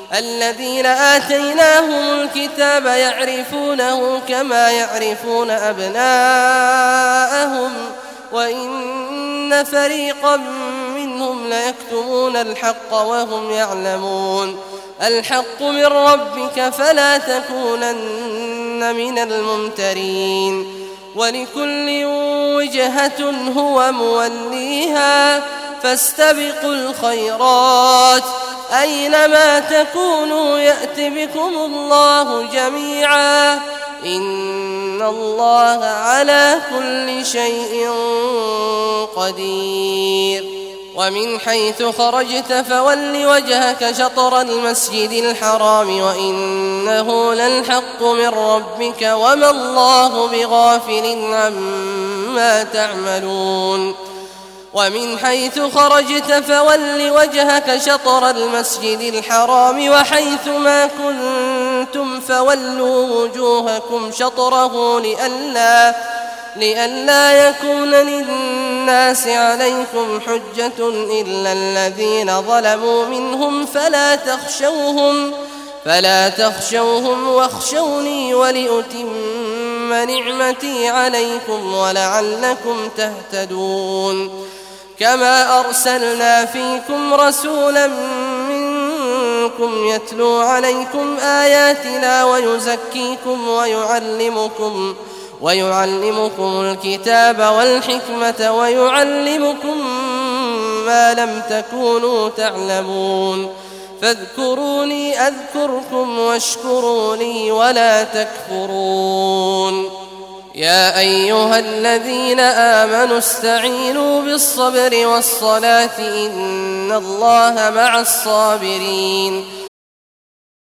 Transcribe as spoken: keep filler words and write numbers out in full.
الذين آتيناهم الكتاب يعرفونه كما يعرفون أبناءهم وإن فريقا منهم ليكتمون الحق وهم يعلمون الحق من ربك فلا تكونن من الممترين ولكل وجهة هو موليها فاستبقوا الخيرات أينما تكونوا يأت بكم الله جميعا إن الله على كل شيء قدير ومن حيث خرجت فول وجهك شطر المسجد الحرام وإنه للحق من ربك وما الله بغافل عما تعملون ومن حيث خرجت فول وجهك شطر المسجد الحرام وحيث ما كنتم فولوا وجوهكم شطره لئلا, لئلا يكون للناس عليكم حجة إلا الذين ظلموا منهم فلا تخشوهم, فلا تخشوهم واخشوني ولأتم نعمتي عليكم ولعلكم تهتدون كما أرسلنا فيكم رسولا منكم يتلو عليكم آياتنا ويزكيكم ويعلمكم, ويعلمكم الكتاب والحكمة ويعلمكم ما لم تكونوا تعلمون فاذكروني أذكركم واشكروا لي ولا تكفرون يا أيها الذين آمنوا استعينوا بالصبر والصلاة إن الله مع الصابرين